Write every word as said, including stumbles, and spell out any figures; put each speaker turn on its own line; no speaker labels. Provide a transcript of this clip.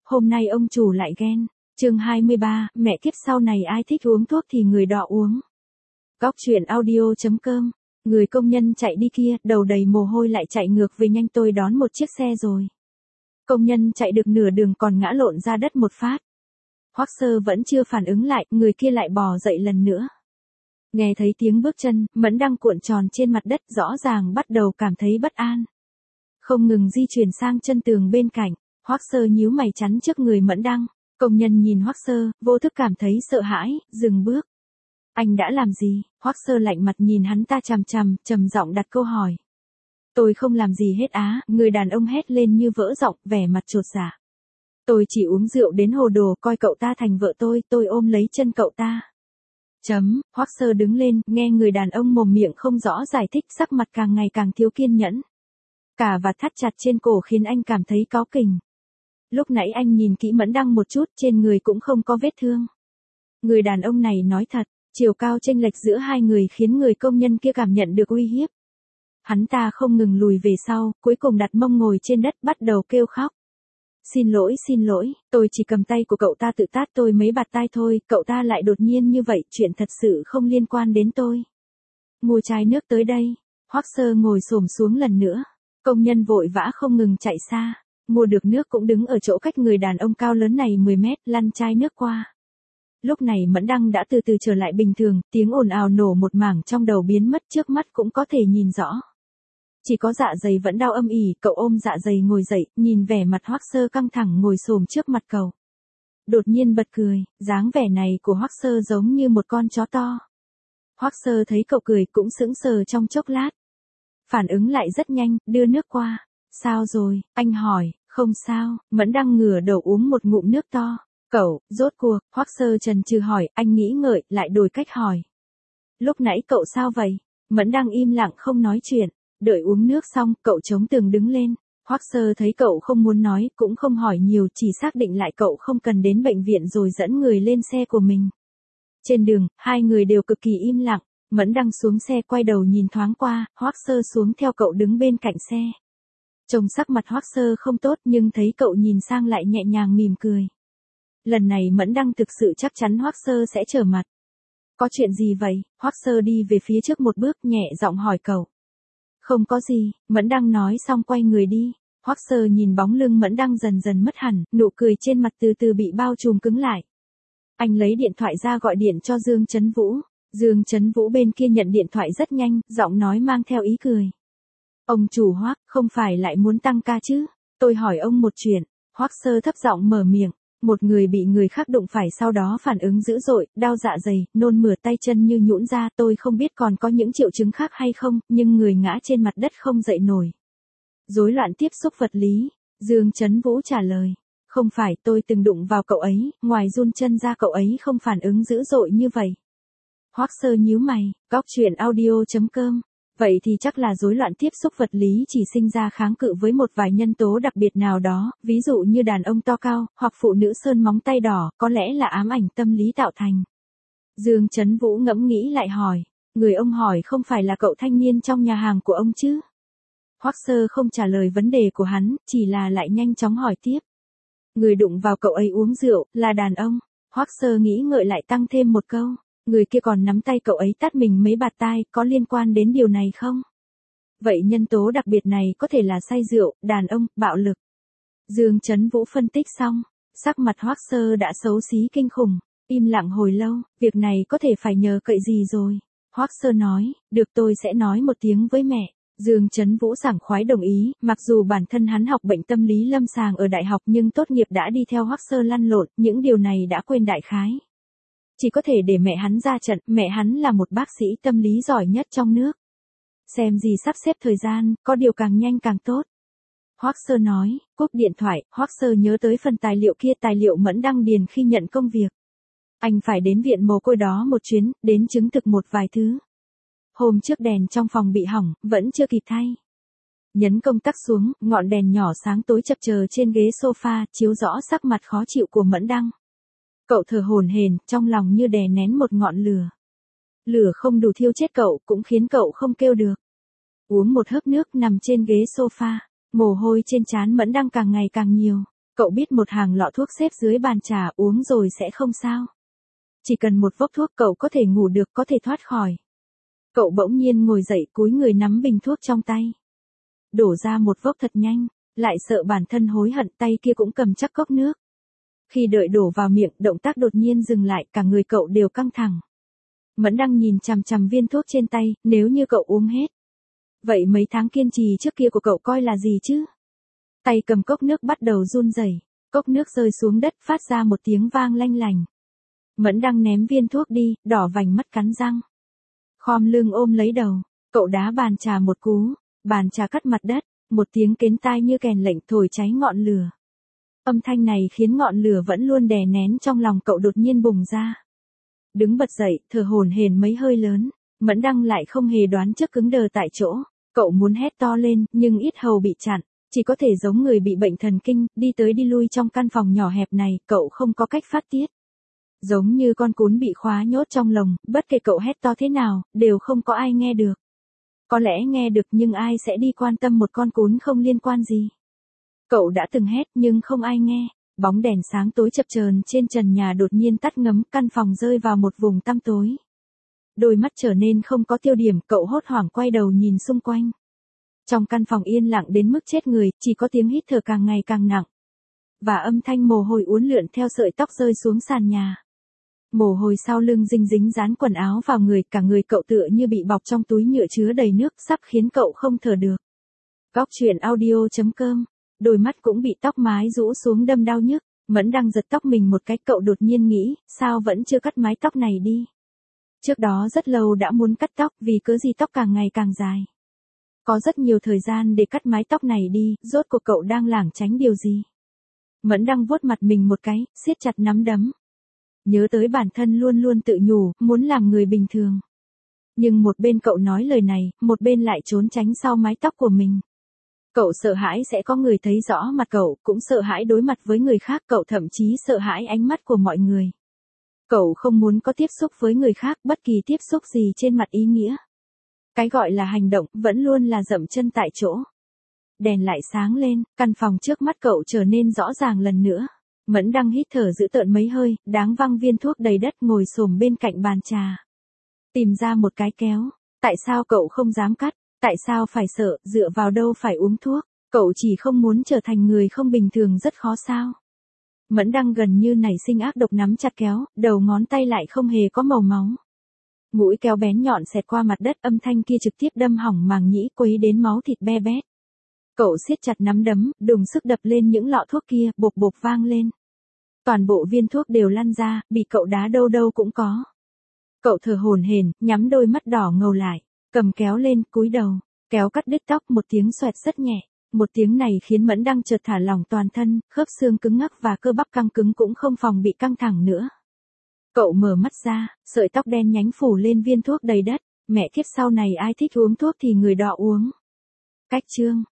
hôm nay ông chủ lại ghen. Chương hai mươi ba, mẹ kiếp sau này ai thích uống thuốc thì người đó uống. Góc truyện audio chấm com. Người công nhân chạy đi kia, đầu đầy mồ hôi lại chạy ngược về nhanh, tôi đón một chiếc xe rồi. Công nhân chạy được nửa đường còn ngã lộn ra đất một phát. Hoắc Sơ vẫn chưa phản ứng lại, người kia lại bò dậy lần nữa. Nghe thấy tiếng bước chân, Mẫn Đăng cuộn tròn trên mặt đất, rõ ràng bắt đầu cảm thấy bất an. Không ngừng di chuyển sang chân tường bên cạnh, Hoắc Sơ nhíu mày chắn trước người Mẫn Đăng. Công nhân nhìn Hoắc Sơ, vô thức cảm thấy sợ hãi, dừng bước. Anh đã làm gì? Hoắc Sơ lạnh mặt nhìn hắn ta chằm chằm, trầm giọng đặt câu hỏi. Tôi không làm gì hết á, người đàn ông hét lên như vỡ giọng, vẻ mặt chột dạ. Tôi chỉ uống rượu đến hồ đồ, coi cậu ta thành vợ tôi, tôi ôm lấy chân cậu ta. Chấm, Hoắc Sơ đứng lên, nghe người đàn ông mồm miệng không rõ giải thích, sắc mặt càng ngày càng thiếu kiên nhẫn. Cả vạt thắt chặt trên cổ khiến anh cảm thấy cáu kỉnh. Lúc nãy anh nhìn kỹ Mẫn Đăng một chút, trên người cũng không có vết thương. Người đàn ông này nói thật, chiều cao chênh lệch giữa hai người khiến người công nhân kia cảm nhận được uy hiếp. Hắn ta không ngừng lùi về sau, cuối cùng đặt mông ngồi trên đất bắt đầu kêu khóc. Xin lỗi xin lỗi, tôi chỉ cầm tay của cậu ta tự tát tôi mấy bạt tai thôi, cậu ta lại đột nhiên như vậy, chuyện thật sự không liên quan đến tôi. Mua chai nước tới đây. Hoắc Sơ ngồi xổm xuống lần nữa. Công nhân vội vã không ngừng chạy xa. Mua được nước cũng đứng ở chỗ cách người đàn ông cao lớn này mười mét, lăn chai nước qua. Lúc này Mẫn Đăng đã từ từ trở lại bình thường, tiếng ồn ào nổ một mảng trong đầu biến mất, trước mắt cũng có thể nhìn rõ. Chỉ có dạ dày vẫn đau âm ỉ, cậu ôm dạ dày ngồi dậy, nhìn vẻ mặt Hoắc Sơ căng thẳng ngồi xổm trước mặt cậu. Đột nhiên bật cười, dáng vẻ này của Hoắc Sơ giống như một con chó to. Hoắc Sơ thấy cậu cười cũng sững sờ trong chốc lát. Phản ứng lại rất nhanh, đưa nước qua. Sao rồi, anh hỏi, không sao, Mẫn Đăng ngửa đầu uống một ngụm nước to. Cậu, rốt cuộc, Hoắc Sơ chần chừ hỏi, anh nghĩ ngợi, lại đổi cách hỏi. Lúc nãy cậu sao vậy? Mẫn Đăng im lặng không nói chuyện. Đợi uống nước xong, cậu chống tường đứng lên. Hoắc Sơ thấy cậu không muốn nói, cũng không hỏi nhiều, chỉ xác định lại cậu không cần đến bệnh viện rồi dẫn người lên xe của mình. Trên đường, hai người đều cực kỳ im lặng. Mẫn Đăng xuống xe quay đầu nhìn thoáng qua, Hoắc Sơ xuống theo cậu đứng bên cạnh xe. Trông sắc mặt Hoắc Sơ không tốt nhưng thấy cậu nhìn sang lại nhẹ nhàng mỉm cười. Lần này Mẫn Đăng thực sự chắc chắn Hoắc Sơ sẽ trở mặt. Có chuyện gì vậy? Hoắc Sơ đi về phía trước một bước, nhẹ giọng hỏi cậu. Không có gì, Mẫn Đăng nói xong quay người đi. Hoắc Sơ nhìn bóng lưng Mẫn Đăng dần dần mất hẳn, nụ cười trên mặt từ từ bị bao trùm cứng lại. Anh lấy điện thoại ra gọi điện cho Dương Chấn Vũ. Dương Chấn Vũ bên kia nhận điện thoại rất nhanh, giọng nói mang theo ý cười. Ông chủ Hoắc, không phải lại muốn tăng ca chứ? Tôi hỏi ông một chuyện. Hoắc Sơ thấp giọng mở miệng. Một người bị người khác đụng phải sau đó phản ứng dữ dội, đau dạ dày, nôn mửa tay chân như nhũn ra, tôi không biết còn có những triệu chứng khác hay không, nhưng người ngã trên mặt đất không dậy nổi. Rối loạn tiếp xúc vật lý, Dương Chấn Vũ trả lời. Không phải, tôi từng đụng vào cậu ấy, ngoài run chân ra cậu ấy không phản ứng dữ dội như vậy. Hoắc Sơ nhíu mày, góc truyện audio chấm com. Vậy thì chắc là rối loạn tiếp xúc vật lý chỉ sinh ra kháng cự với một vài nhân tố đặc biệt nào đó, ví dụ như đàn ông to cao, hoặc phụ nữ sơn móng tay đỏ, có lẽ là ám ảnh tâm lý tạo thành. Dương Chấn Vũ ngẫm nghĩ lại hỏi, người ông hỏi không phải là cậu thanh niên trong nhà hàng của ông chứ? Hoắc Sơ không trả lời vấn đề của hắn, chỉ là lại nhanh chóng hỏi tiếp. Người đụng vào cậu ấy uống rượu, là đàn ông. Hoắc Sơ nghĩ ngợi lại tăng thêm một câu. Người kia còn nắm tay cậu ấy tát mình mấy bạt tai, có liên quan đến điều này không? Vậy nhân tố đặc biệt này có thể là say rượu, đàn ông, bạo lực. Dương Chấn Vũ phân tích xong, sắc mặt Hoắc Sơ đã xấu xí kinh khủng, im lặng hồi lâu, việc này có thể phải nhờ cậy gì rồi? Hoắc Sơ nói, được tôi sẽ nói một tiếng với mẹ. Dương Chấn Vũ sảng khoái đồng ý, mặc dù bản thân hắn học bệnh tâm lý lâm sàng ở đại học nhưng tốt nghiệp đã đi theo Hoắc Sơ lăn lộn, những điều này đã quên đại khái. Chỉ có thể để mẹ hắn ra trận, mẹ hắn là một bác sĩ tâm lý giỏi nhất trong nước. Xem gì sắp xếp thời gian, có điều càng nhanh càng tốt. Hoắc Sơ nói, cúp điện thoại, Hoắc Sơ nhớ tới phần tài liệu kia, tài liệu Mẫn Đăng điền khi nhận công việc. Anh phải đến viện mồ côi đó một chuyến, đến chứng thực một vài thứ. Hôm trước đèn trong phòng bị hỏng, vẫn chưa kịp thay. Nhấn công tắc xuống, ngọn đèn nhỏ sáng tối chập chờn trên ghế sofa, chiếu rõ sắc mặt khó chịu của Mẫn Đăng. Cậu thở hổn hển, trong lòng như đè nén một ngọn lửa. Lửa không đủ thiêu chết cậu, cũng khiến cậu không kêu được. Uống một hớp nước nằm trên ghế sofa, mồ hôi trên trán Mẫn Đăng càng ngày càng nhiều. Cậu biết một hàng lọ thuốc xếp dưới bàn trà, uống rồi sẽ không sao. Chỉ cần một vốc thuốc cậu có thể ngủ được, có thể thoát khỏi. Cậu bỗng nhiên ngồi dậy, cúi người nắm bình thuốc trong tay. Đổ ra một vốc thật nhanh, lại sợ bản thân hối hận, tay kia cũng cầm chắc cốc nước. Khi đợi đổ vào miệng, động tác đột nhiên dừng lại, cả người cậu đều căng thẳng. Mẫn đang nhìn chằm chằm viên thuốc trên tay, nếu như cậu uống hết. Vậy mấy tháng kiên trì trước kia của cậu coi là gì chứ? Tay cầm cốc nước bắt đầu run rẩy, cốc nước rơi xuống đất phát ra một tiếng vang lanh lành. Mẫn đang ném viên thuốc đi, đỏ vành mắt cắn răng. Khom lưng ôm lấy đầu, cậu đá bàn trà một cú, bàn trà cắt mặt đất, một tiếng kén tai như kèn lệnh thổi cháy ngọn lửa. Âm thanh này khiến ngọn lửa vẫn luôn đè nén trong lòng cậu đột nhiên bùng ra. Đứng bật dậy, thở hổn hển mấy hơi lớn, Mẫn Đăng lại không hề đoán trước cứng đờ tại chỗ, cậu muốn hét to lên, nhưng yết hầu bị chặn, chỉ có thể giống người bị bệnh thần kinh, đi tới đi lui trong căn phòng nhỏ hẹp này, cậu không có cách phát tiết. Giống như con cún bị khóa nhốt trong lồng, bất kể cậu hét to thế nào, đều không có ai nghe được. Có lẽ nghe được nhưng ai sẽ đi quan tâm một con cún không liên quan gì. Cậu đã từng hét nhưng không ai nghe, bóng đèn sáng tối chập chờn trên trần nhà đột nhiên tắt ngấm, căn phòng rơi vào một vùng tăm tối. Đôi mắt trở nên không có tiêu điểm, cậu hốt hoảng quay đầu nhìn xung quanh. Trong căn phòng yên lặng đến mức chết người, chỉ có tiếng hít thở càng ngày càng nặng. Và âm thanh mồ hôi uốn lượn theo sợi tóc rơi xuống sàn nhà. Mồ hôi sau lưng dinh dính dán quần áo vào người, cả người cậu tựa như bị bọc trong túi nhựa chứa đầy nước, sắp khiến cậu không thở được. Góc truyện audio chấm com, đôi mắt cũng bị tóc mái rũ xuống đâm đau nhức, Mẫn đang giật tóc mình một cái, cậu đột nhiên nghĩ, sao vẫn chưa cắt mái tóc này đi. Trước đó rất lâu đã muốn cắt tóc, vì cớ gì tóc càng ngày càng dài. Có rất nhiều thời gian để cắt mái tóc này đi, rốt cuộc cậu đang lảng tránh điều gì. Mẫn đang vuốt mặt mình một cái, siết chặt nắm đấm. Nhớ tới bản thân luôn luôn tự nhủ, muốn làm người bình thường. Nhưng một bên cậu nói lời này, một bên lại trốn tránh sau mái tóc của mình. Cậu sợ hãi sẽ có người thấy rõ mặt cậu, cũng sợ hãi đối mặt với người khác, cậu thậm chí sợ hãi ánh mắt của mọi người. Cậu không muốn có tiếp xúc với người khác, bất kỳ tiếp xúc gì trên mặt ý nghĩa. Cái gọi là hành động, vẫn luôn là dậm chân tại chỗ. Đèn lại sáng lên, căn phòng trước mắt cậu trở nên rõ ràng lần nữa. Mẫn đang hít thở giữ tợn mấy hơi, đáng văng viên thuốc đầy đất, ngồi xổm bên cạnh bàn trà. Tìm ra một cái kéo. Tại sao cậu không dám cắt? Tại sao phải sợ, dựa vào đâu phải uống thuốc? Cậu chỉ không muốn trở thành người không bình thường rất khó sao? Mẫn đang gần như nảy sinh ác độc nắm chặt kéo, đầu ngón tay lại không hề có màu máu. Mũi kéo bén nhọn xẹt qua mặt đất, âm thanh kia trực tiếp đâm hỏng màng nhĩ, quấy đến máu thịt be bét. Cậu siết chặt nắm đấm, đùng sức đập lên những lọ thuốc kia, bộp bộp vang lên. Toàn bộ viên thuốc đều lăn ra, bị cậu đá đâu đâu cũng có. Cậu thở hổn hển, nhắm đôi mắt đỏ ngầu lại, cầm kéo lên, cúi đầu, kéo cắt đứt tóc, một tiếng xoẹt rất nhẹ. Một tiếng này khiến Mẫn Đăng chợt thả lỏng toàn thân, khớp xương cứng ngắc và cơ bắp căng cứng cũng không phòng bị căng thẳng nữa. Cậu mở mắt ra, sợi tóc đen nhánh phủ lên viên thuốc đầy đất, mẹ kiếp sau này ai thích uống thuốc thì người đó uống. Cách chương